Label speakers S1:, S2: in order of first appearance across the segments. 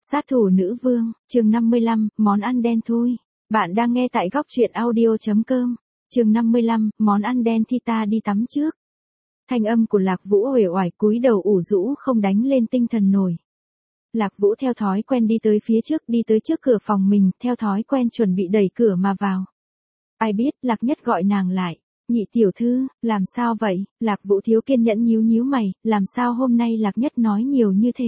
S1: Sát thủ nữ vương, chương 55, món ăn đen thui. Bạn đang nghe tại góc truyện audio.com. Chương 55, món ăn đen thì ta đi tắm trước. Thanh âm của Lạc Vũ uể oải cúi đầu ủ rũ không đánh lên tinh thần nổi. Lạc Vũ theo thói quen đi tới phía trước, đi tới trước cửa phòng mình, theo thói quen chuẩn bị đẩy cửa mà vào. Ai biết, Lạc Nhất gọi nàng lại. Nhị tiểu thư, làm sao vậy? Lạc Vũ thiếu kiên nhẫn nhíu mày, làm sao hôm nay Lạc Nhất nói nhiều như thế?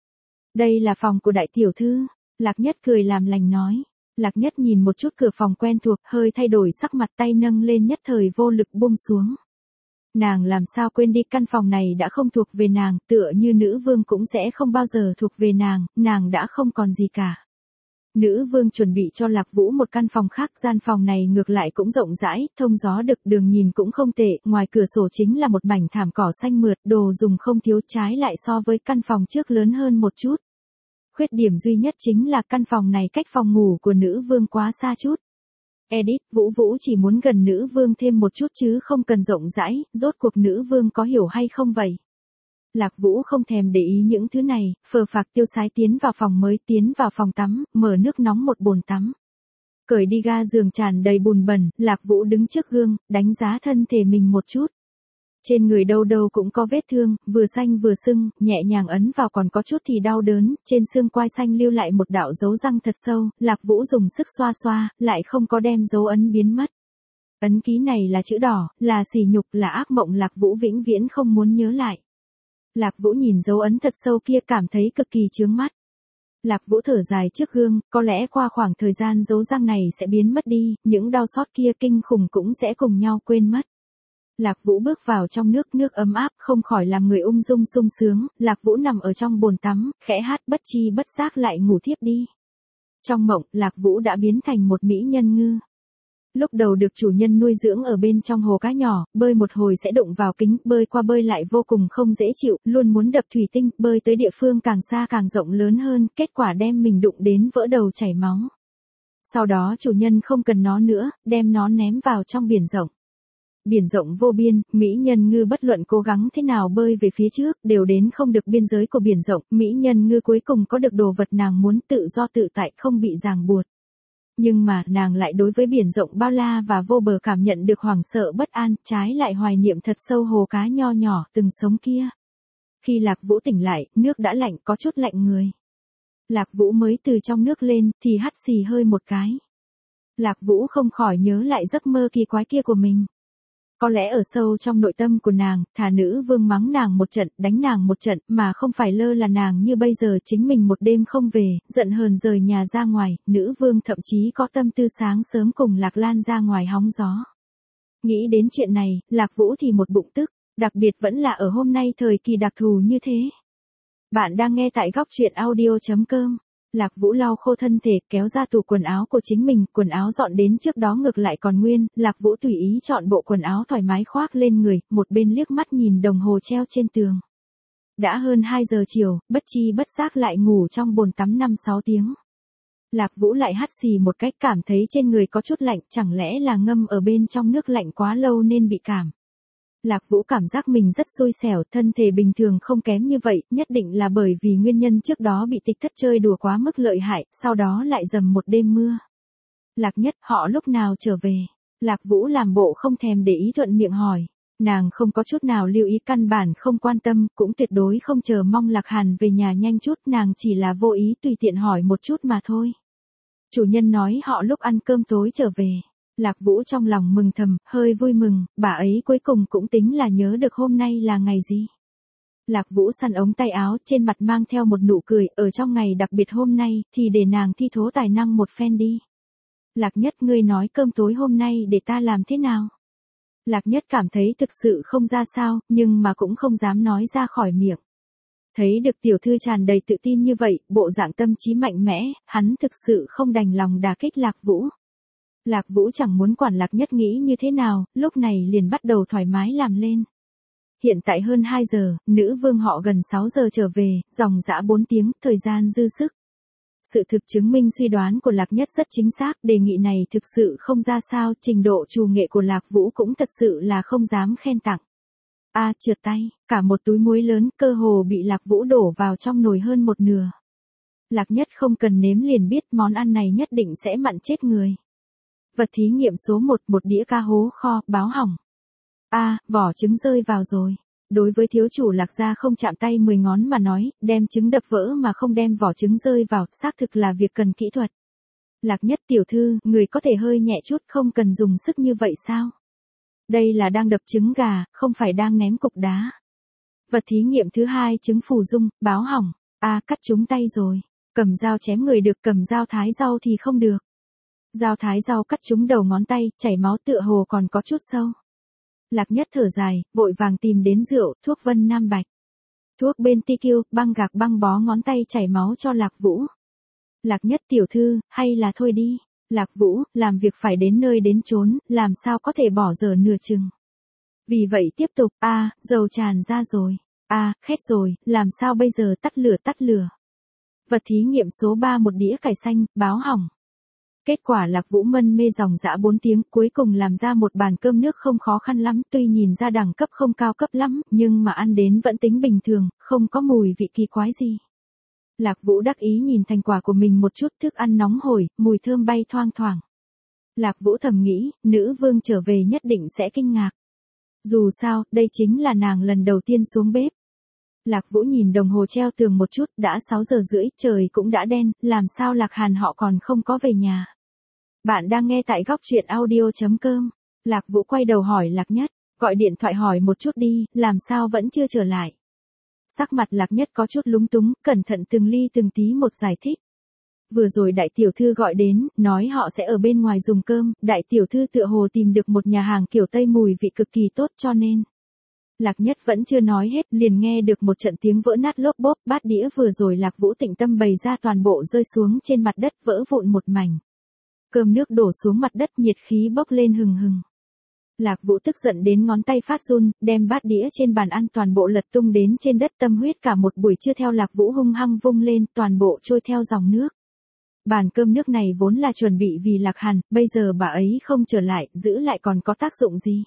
S1: Đây là phòng của đại tiểu thư. Lạc Nhất cười làm lành nói. Lạc Nhất nhìn một chút cửa phòng quen thuộc, hơi thay đổi sắc mặt, tay nâng lên nhất thời vô lực buông xuống. Nàng làm sao quên đi, căn phòng này đã không thuộc về nàng, tựa như nữ vương cũng sẽ không bao giờ thuộc về nàng đã không còn gì cả. Nữ vương chuẩn bị cho Lạc Vũ một căn phòng khác, gian phòng này ngược lại cũng rộng rãi, thông gió đực, đường nhìn cũng không tệ, ngoài cửa sổ chính là một mảnh thảm cỏ xanh mượt, đồ dùng không thiếu, trái lại so với căn phòng trước lớn hơn một chút. Khuyết điểm duy nhất chính là căn phòng này cách phòng ngủ của nữ vương quá xa chút. Edit, Vũ chỉ muốn gần nữ vương thêm một chút chứ không cần rộng rãi, rốt cuộc nữ vương có hiểu hay không vậy? Lạc Vũ không thèm để ý những thứ này, phờ phạc tiêu sái tiến vào phòng mới, tiến vào phòng tắm, mở nước nóng một bồn tắm. Cởi đi ga giường tràn đầy bùn bẩn, Lạc Vũ đứng trước gương, đánh giá thân thể mình một chút. Trên người đâu đâu cũng có vết thương, vừa xanh vừa sưng, nhẹ nhàng ấn vào còn có chút thì đau đớn, trên xương quai xanh lưu lại một đạo dấu răng thật sâu, Lạc Vũ dùng sức xoa xoa, lại không có đem dấu ấn biến mất. Ấn ký này là chữ đỏ, là sỉ nhục, là ác mộng Lạc Vũ vĩnh viễn không muốn nhớ lại. Lạc Vũ nhìn dấu ấn thật sâu kia cảm thấy cực kỳ chướng mắt. Lạc Vũ thở dài trước gương, có lẽ qua khoảng thời gian dấu răng này sẽ biến mất đi, những đau xót kia kinh khủng cũng sẽ cùng nhau quên mất. Lạc Vũ bước vào trong nước ấm áp, không khỏi làm người ung dung sung sướng, Lạc Vũ nằm ở trong bồn tắm, khẽ hát bất chi bất giác lại ngủ thiếp đi. Trong mộng, Lạc Vũ đã biến thành một mỹ nhân ngư. Lúc đầu được chủ nhân nuôi dưỡng ở bên trong hồ cá nhỏ, bơi một hồi sẽ đụng vào kính, bơi qua bơi lại vô cùng không dễ chịu, luôn muốn đập thủy tinh, bơi tới địa phương càng xa càng rộng lớn hơn, kết quả đem mình đụng đến vỡ đầu chảy máu. Sau đó chủ nhân không cần nó nữa, đem nó ném vào trong biển rộng. Biển rộng vô biên, mỹ nhân ngư bất luận cố gắng thế nào bơi về phía trước, đều đến không được biên giới của biển rộng, mỹ nhân ngư cuối cùng có được đồ vật nàng muốn, tự do tự tại, không bị ràng buộc. Nhưng mà, nàng lại đối với biển rộng bao la và vô bờ cảm nhận được hoảng sợ bất an, trái lại hoài niệm thật sâu hồ cá nho nhỏ từng sống kia. Khi Lạc Vũ tỉnh lại, nước đã lạnh, có chút lạnh người. Lạc Vũ mới từ trong nước lên, thì hắt xì hơi một cái. Lạc Vũ không khỏi nhớ lại giấc mơ kỳ quái kia của mình. Có lẽ ở sâu trong nội tâm của nàng, thà nữ vương mắng nàng một trận, đánh nàng một trận, mà không phải lơ là nàng như bây giờ chính mình một đêm không về, giận hờn rời nhà ra ngoài, nữ vương thậm chí có tâm tư sáng sớm cùng Lạc Lan ra ngoài hóng gió. Nghĩ đến chuyện này, Lạc Vũ thì một bụng tức, đặc biệt vẫn là ở hôm nay thời kỳ đặc thù như thế. Bạn đang nghe tại góc truyện audio.com. Lạc Vũ lau khô thân thể, kéo ra tủ quần áo của chính mình, quần áo dọn đến trước đó ngược lại còn nguyên, Lạc Vũ tùy ý chọn bộ quần áo thoải mái khoác lên người, một bên liếc mắt nhìn đồng hồ treo trên tường. Đã hơn 2 giờ chiều, bất chi bất giác lại ngủ trong bồn tắm 5-6 tiếng. Lạc Vũ lại hắt xì một cách cảm thấy trên người có chút lạnh, chẳng lẽ là ngâm ở bên trong nước lạnh quá lâu nên bị cảm. Lạc Vũ cảm giác mình rất xui xẻo, thân thể bình thường không kém như vậy, nhất định là bởi vì nguyên nhân trước đó bị Tịch Thất chơi đùa quá mức lợi hại, sau đó lại dầm một đêm mưa. Lạc Nhất, họ lúc nào trở về? Lạc Vũ làm bộ không thèm để ý thuận miệng hỏi. Nàng không có chút nào lưu ý, căn bản không quan tâm, cũng tuyệt đối không chờ mong Lạc Hàn về nhà nhanh chút, nàng chỉ là vô ý tùy tiện hỏi một chút mà thôi. Chủ nhân nói họ lúc ăn cơm tối trở về. Lạc Vũ trong lòng mừng thầm, hơi vui mừng, bà ấy cuối cùng cũng tính là nhớ được hôm nay là ngày gì. Lạc Vũ săn ống tay áo, trên mặt mang theo một nụ cười, ở trong ngày đặc biệt hôm nay, thì để nàng thi thố tài năng một phen đi. Lạc Nhất, ngươi nói cơm tối hôm nay để ta làm thế nào? Lạc Nhất cảm thấy thực sự không ra sao, nhưng mà cũng không dám nói ra khỏi miệng. Thấy được tiểu thư tràn đầy tự tin như vậy, bộ dạng tâm trí mạnh mẽ, hắn thực sự không đành lòng đả kích Lạc Vũ. Lạc Vũ chẳng muốn quản Lạc Nhất nghĩ như thế nào, lúc này liền bắt đầu thoải mái làm lên. Hiện tại hơn 2 giờ, nữ vương họ gần 6 giờ trở về, dòng dã 4 tiếng, thời gian dư sức. Sự thực chứng minh suy đoán của Lạc Nhất rất chính xác, đề nghị này thực sự không ra sao, trình độ trù nghệ của Lạc Vũ cũng thật sự là không dám khen tặng. Trượt tay, cả một túi muối lớn, cơ hồ bị Lạc Vũ đổ vào trong nồi hơn một nửa. Lạc Nhất không cần nếm liền biết món ăn này nhất định sẽ mặn chết người. Vật thí nghiệm số 1, một đĩa cá hố kho, báo hỏng. Vỏ trứng rơi vào rồi. Đối với thiếu chủ Lạc gia không chạm tay 10 ngón mà nói, đem trứng đập vỡ mà không đem vỏ trứng rơi vào, xác thực là việc cần kỹ thuật. Lạc Nhất tiểu thư, người có thể hơi nhẹ chút, không cần dùng sức như vậy sao? Đây là đang đập trứng gà, không phải đang ném cục đá. Vật thí nghiệm thứ 2, trứng phù dung, báo hỏng. Cắt trúng tay rồi. Cầm dao chém người được, cầm dao thái rau thì không được. Dao thái rau cắt trúng đầu ngón tay, chảy máu tựa hồ còn có chút sâu. Lạc Nhất thở dài, vội vàng tìm đến rượu, thuốc Vân Nam Bạch. Thuốc bên TQ, băng gạc băng bó ngón tay chảy máu cho Lạc Vũ. Lạc Nhất tiểu thư, hay là thôi đi. Lạc Vũ, làm việc phải đến nơi đến chốn, làm sao có thể bỏ dở nửa chừng. Vì vậy tiếp tục, dầu tràn ra rồi. Khét rồi, làm sao bây giờ, tắt lửa. Vật thí nghiệm số 3, một đĩa cải xanh, báo hỏng. Kết quả Lạc Vũ mân mê dòng dã 4 tiếng, cuối cùng làm ra một bàn cơm nước không khó khăn lắm, tuy nhìn ra đẳng cấp không cao cấp lắm, nhưng mà ăn đến vẫn tính bình thường, không có mùi vị kỳ quái gì. Lạc Vũ đắc ý nhìn thành quả của mình một chút, thức ăn nóng hổi, mùi thơm bay thoang thoảng. Lạc Vũ thầm nghĩ, nữ vương trở về nhất định sẽ kinh ngạc. Dù sao, đây chính là nàng lần đầu tiên xuống bếp. Lạc Vũ nhìn đồng hồ treo tường một chút, đã 6 giờ rưỡi, trời cũng đã đen, làm sao Lạc Hàn họ còn không có về nhà. Bạn đang nghe tại góc truyện audio.com. Lạc Vũ quay đầu hỏi Lạc Nhất, gọi điện thoại hỏi một chút đi, làm sao vẫn chưa trở lại. Sắc mặt Lạc Nhất có chút lúng túng, cẩn thận từng ly từng tí một giải thích. Vừa rồi đại tiểu thư gọi đến, nói họ sẽ ở bên ngoài dùng cơm, đại tiểu thư tựa hồ tìm được một nhà hàng kiểu Tây mùi vị cực kỳ tốt cho nên. Lạc Nhất vẫn chưa nói hết, liền nghe được một trận tiếng vỡ nát lốp bốp, bát đĩa vừa rồi Lạc Vũ tĩnh tâm bày ra toàn bộ rơi xuống trên mặt đất, vỡ vụn một mảnh. Cơm nước đổ xuống mặt đất, nhiệt khí bốc lên hừng hừng. Lạc Vũ tức giận đến ngón tay phát run, đem bát đĩa trên bàn ăn toàn bộ lật tung đến trên đất, tâm huyết cả một buổi trưa theo Lạc Vũ hung hăng vung lên, toàn bộ trôi theo dòng nước. Bàn cơm nước này vốn là chuẩn bị vì Lạc Hàn, bây giờ bà ấy không trở lại, giữ lại còn có tác dụng gì.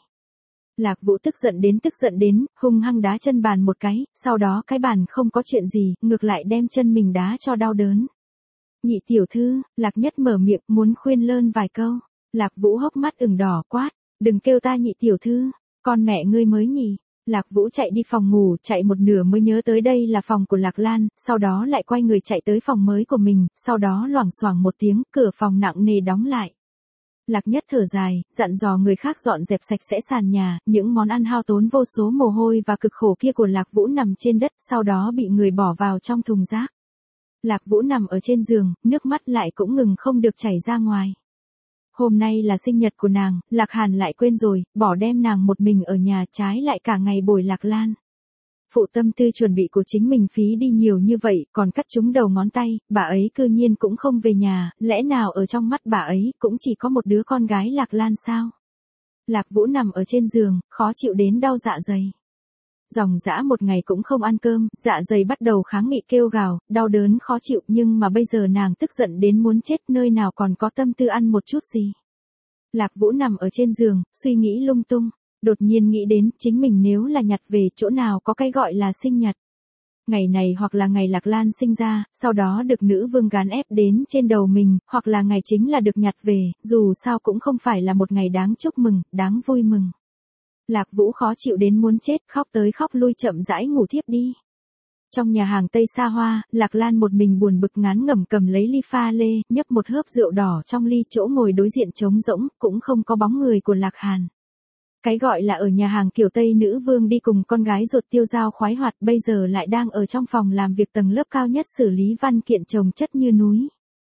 S1: Lạc Vũ tức giận đến, hung hăng đá chân bàn một cái, sau đó cái bàn không có chuyện gì, ngược lại đem chân mình đá cho đau đớn. Nhị tiểu thư, Lạc Nhất mở miệng muốn khuyên lơn vài câu. Lạc Vũ hốc mắt ửng đỏ quát, đừng kêu ta nhị tiểu thư, con mẹ ngươi mới nhỉ. Lạc Vũ chạy đi phòng ngủ, chạy một nửa mới nhớ tới đây là phòng của Lạc Lan, sau đó lại quay người chạy tới phòng mới của mình, sau đó loảng xoảng một tiếng, cửa phòng nặng nề đóng lại. Lạc Nhất thở dài, dặn dò người khác dọn dẹp sạch sẽ sàn nhà, những món ăn hao tốn vô số mồ hôi và cực khổ kia của Lạc Vũ nằm trên đất, sau đó bị người bỏ vào trong thùng rác. Lạc Vũ nằm ở trên giường, nước mắt lại cũng ngừng không được chảy ra ngoài. Hôm nay là sinh nhật của nàng, Lạc Hàn lại quên rồi, bỏ đem nàng một mình ở nhà, trái lại cả ngày bồi Lạc Lan. Phụ tâm tư chuẩn bị của chính mình phí đi nhiều như vậy, còn cắt trúng đầu ngón tay, bà ấy cư nhiên cũng không về nhà, lẽ nào ở trong mắt bà ấy cũng chỉ có một đứa con gái Lạc Lan sao? Lạc Vũ nằm ở trên giường, khó chịu đến đau dạ dày. Dòng dã một ngày cũng không ăn cơm, dạ dày bắt đầu kháng nghị kêu gào, đau đớn khó chịu, nhưng mà bây giờ nàng tức giận đến muốn chết, nơi nào còn có tâm tư ăn một chút gì. Lạc Vũ nằm ở trên giường, suy nghĩ lung tung, đột nhiên nghĩ đến chính mình nếu là nhặt về, chỗ nào có cái gọi là sinh nhật. Ngày này hoặc là ngày Lạc Lan sinh ra, sau đó được nữ vương gán ép đến trên đầu mình, hoặc là ngày chính là được nhặt về, dù sao cũng không phải là một ngày đáng chúc mừng, đáng vui mừng. Lạc Vũ khó chịu đến muốn chết, khóc tới khóc lui chậm rãi ngủ thiếp đi. Trong nhà hàng Tây xa hoa, Lạc Lan một mình buồn bực ngán ngẩm cầm lấy ly pha lê, nhấp một hớp rượu đỏ trong ly, chỗ ngồi đối diện trống rỗng, cũng không có bóng người của Lạc Hàn. Cái gọi là ở nhà hàng kiểu Tây nữ vương đi cùng con gái ruột Tiêu Giao khoái hoạt, bây giờ lại đang ở trong phòng làm việc tầng lớp cao nhất xử lý văn kiện chồng chất như núi.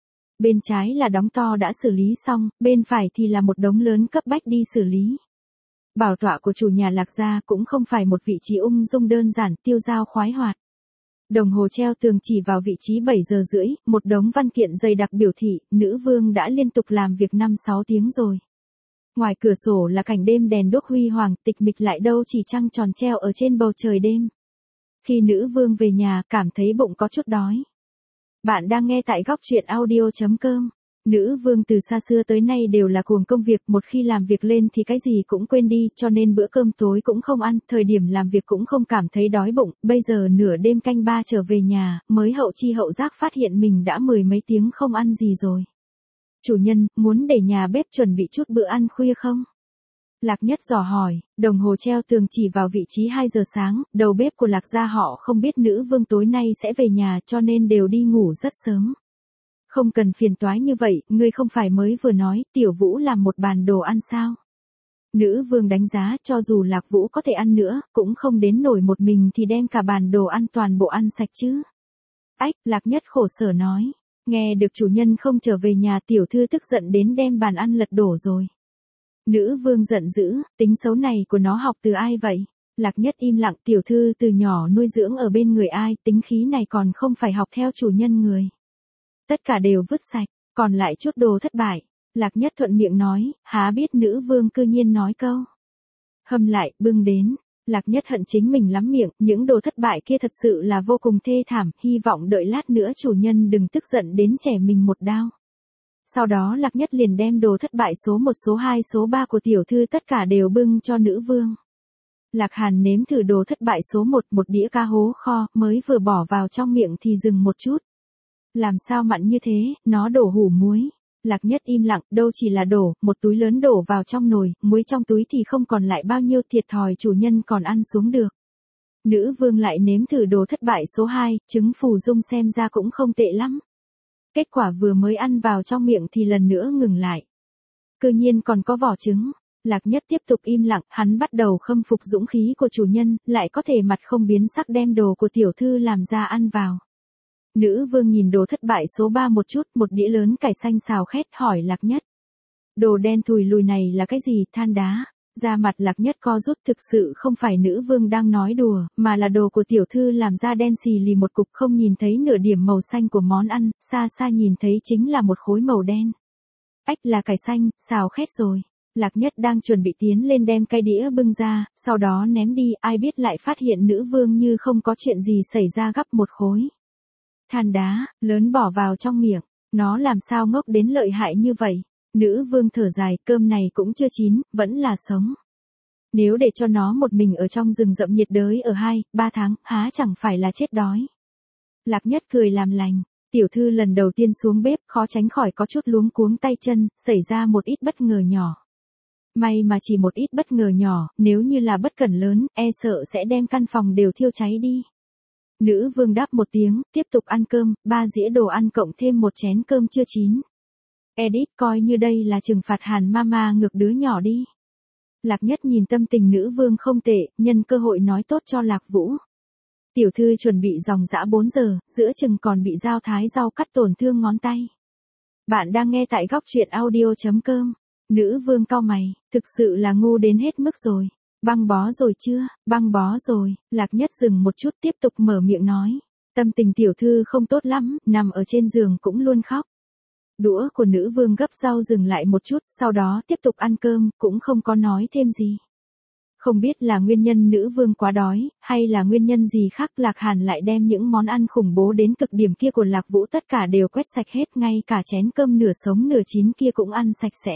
S1: Bên trái là đóng to đã xử lý xong, bên phải thì là một đống lớn cấp bách đi xử lý. Bảo tọa của chủ nhà Lạc gia cũng không phải một vị trí ung dung đơn giản, Tiêu Giao khoái hoạt. Đồng hồ treo tường chỉ vào vị trí 7 giờ rưỡi, một đống văn kiện dày đặc biểu thị, nữ vương đã liên tục làm việc 5-6 tiếng rồi. Ngoài cửa sổ là cảnh đêm đèn đuốc huy hoàng, tịch mịch lại đâu chỉ trăng tròn treo ở trên bầu trời đêm. Khi nữ vương về nhà, cảm thấy bụng có chút đói. Bạn đang nghe tại góc truyện audio.com. Nữ vương từ xa xưa tới nay đều là cuồng công việc, một khi làm việc lên thì cái gì cũng quên đi, cho nên bữa cơm tối cũng không ăn, thời điểm làm việc cũng không cảm thấy đói bụng, bây giờ nửa đêm canh ba trở về nhà, mới hậu chi hậu giác phát hiện mình đã mười mấy tiếng không ăn gì rồi. Chủ nhân, muốn để nhà bếp chuẩn bị chút bữa ăn khuya không? Lạc Nhất dò hỏi, đồng hồ treo tường chỉ vào vị trí 2 giờ sáng, đầu bếp của Lạc gia họ không biết nữ vương tối nay sẽ về nhà cho nên đều đi ngủ rất sớm. Không cần phiền toái như vậy, ngươi không phải mới vừa nói, Tiểu Vũ làm một bàn đồ ăn sao? Nữ vương đánh giá, cho dù Lạc Vũ có thể ăn nữa, cũng không đến nổi một mình thì đem cả bàn đồ ăn toàn bộ ăn sạch chứ. Ách, Lạc Nhất khổ sở nói, nghe được chủ nhân không trở về nhà, tiểu thư tức giận đến đem bàn ăn lật đổ rồi. Nữ vương giận dữ, tính xấu này của nó học từ ai vậy? Lạc Nhất im lặng, tiểu thư từ nhỏ nuôi dưỡng ở bên người ai, tính khí này còn không phải học theo chủ nhân người. Tất cả đều vứt sạch, còn lại chút đồ thất bại. Lạc Nhất thuận miệng nói, há biết nữ vương cư nhiên nói câu. Hâm lại, bưng đến. Lạc Nhất hận chính mình lắm miệng, những đồ thất bại kia thật sự là vô cùng thê thảm, hy vọng đợi lát nữa chủ nhân đừng tức giận đến chẻ mình một đao. Sau đó Lạc Nhất liền đem đồ thất bại số 1, số 2, số 3 của tiểu thư tất cả đều bưng cho nữ vương. Lạc Hàn nếm thử đồ thất bại số 1, một đĩa cá hố kho, mới vừa bỏ vào trong miệng thì dừng một chút. Làm sao mặn như thế, nó đổ hủ muối. Lạc Nhất im lặng, đâu chỉ là đổ, một túi lớn đổ vào trong nồi, muối trong túi thì không còn lại bao nhiêu, thiệt thòi chủ nhân còn ăn xuống được. Nữ vương lại nếm thử đồ thất bại số 2, trứng phù dung xem ra cũng không tệ lắm. Kết quả vừa mới ăn vào trong miệng thì lần nữa ngừng lại. Cư nhiên còn có vỏ trứng. Lạc Nhất tiếp tục im lặng, hắn bắt đầu khâm phục dũng khí của chủ nhân, lại có thể mặt không biến sắc đem đồ của tiểu thư làm ra ăn vào. Nữ vương nhìn đồ thất bại số 3 một chút, một đĩa lớn cải xanh xào khét, hỏi Lạc Nhất. Đồ đen thùi lùi này là cái gì? Than đá. Da mặt Lạc Nhất co rút, thực sự không phải nữ vương đang nói đùa, mà là đồ của tiểu thư làm ra đen xì lì một cục, không nhìn thấy nửa điểm màu xanh của món ăn, xa xa nhìn thấy chính là một khối màu đen. Ách, là cải xanh, xào khét rồi. Lạc Nhất đang chuẩn bị tiến lên đem cái đĩa bưng ra, sau đó ném đi, ai biết lại phát hiện nữ vương như không có chuyện gì xảy ra gắp một khối. Than đá, lớn bỏ vào trong miệng, nó làm sao ngốc đến lợi hại như vậy? Nữ vương thở dài, cơm này cũng chưa chín, vẫn là sống. Nếu để cho nó một mình ở trong rừng rậm nhiệt đới ở 2-3 tháng, há chẳng phải là chết đói. Lạc Nhất cười làm lành, tiểu thư lần đầu tiên xuống bếp, khó tránh khỏi có chút luống cuống tay chân, xảy ra một ít bất ngờ nhỏ. May mà chỉ một ít bất ngờ nhỏ, nếu như là bất cẩn lớn, e sợ sẽ đem căn phòng đều thiêu cháy đi. Nữ vương đáp một tiếng, tiếp tục ăn cơm, 3 dĩa đồ ăn cộng thêm một chén cơm chưa chín. Edit coi như đây là trừng phạt Hàn Mama ngược đứa nhỏ đi. Lạc Nhất nhìn tâm tình nữ vương không tệ, nhân cơ hội nói tốt cho Lạc Vũ. Tiểu thư chuẩn bị dòng dã 4 giờ, giữa chừng còn bị dao thái rau cắt tổn thương ngón tay. Bạn đang nghe tại góc truyện audio.com. Nữ vương cau mày, thực sự là ngu đến hết mức rồi. Băng bó rồi chưa? Băng bó rồi. Lạc Nhất dừng một chút tiếp tục mở miệng nói. Tâm tình tiểu thư không tốt lắm, nằm ở trên giường cũng luôn khóc. Đũa của nữ vương gấp rau dừng lại một chút, sau đó tiếp tục ăn cơm, cũng không có nói thêm gì. Không biết là nguyên nhân nữ vương quá đói, hay là nguyên nhân gì khác, Lạc Hàn lại đem những món ăn khủng bố đến cực điểm kia của Lạc Vũ tất cả đều quét sạch hết, ngay cả chén cơm nửa sống nửa chín kia cũng ăn sạch sẽ.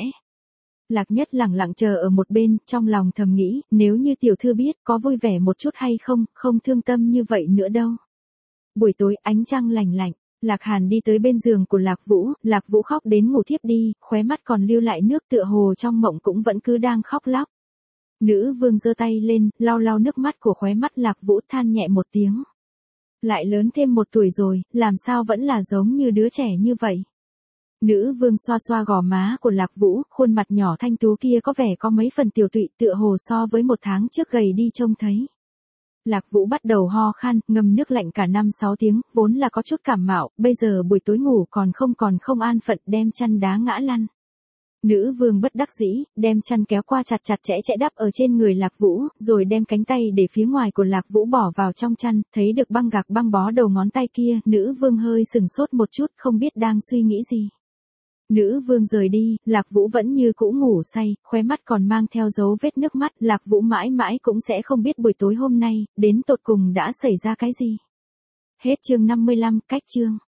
S1: Lạc Nhất lẳng lặng chờ ở một bên, trong lòng thầm nghĩ, nếu như tiểu thư biết, có vui vẻ một chút hay không, không thương tâm như vậy nữa đâu. Buổi tối, ánh trăng lành lạnh, Lạc Hàn đi tới bên giường của Lạc Vũ khóc đến ngủ thiếp đi, khóe mắt còn lưu lại nước, tựa hồ trong mộng cũng vẫn cứ đang khóc lóc. Nữ vương giơ tay lên, lau lau nước mắt của khóe mắt Lạc Vũ, than nhẹ một tiếng. Lại lớn thêm 1 tuổi rồi, làm sao vẫn là giống như đứa trẻ như vậy. Nữ vương xoa xoa gò má của Lạc Vũ, khuôn mặt nhỏ thanh tú kia có vẻ có mấy phần tiểu tụy, tựa hồ so với 1 tháng trước gầy đi trông thấy. Lạc Vũ bắt đầu ho khan, ngâm nước lạnh cả 5-6 tiếng, vốn là có chút cảm mạo, bây giờ buổi tối ngủ còn không an phận, đem chăn đá ngã lăn. Nữ vương bất đắc dĩ, đem chăn kéo qua chặt chẽ đắp ở trên người Lạc Vũ, rồi đem cánh tay để phía ngoài của Lạc Vũ bỏ vào trong chăn, thấy được băng gạc băng bó đầu ngón tay kia, nữ vương hơi sừng sốt một chút, không biết đang suy nghĩ gì. Nữ vương rời đi, Lạc Vũ vẫn như cũ ngủ say, khóe mắt còn mang theo dấu vết nước mắt, Lạc Vũ mãi mãi cũng sẽ không biết buổi tối hôm nay, đến tột cùng đã xảy ra cái gì. Hết chương 55, cách chương.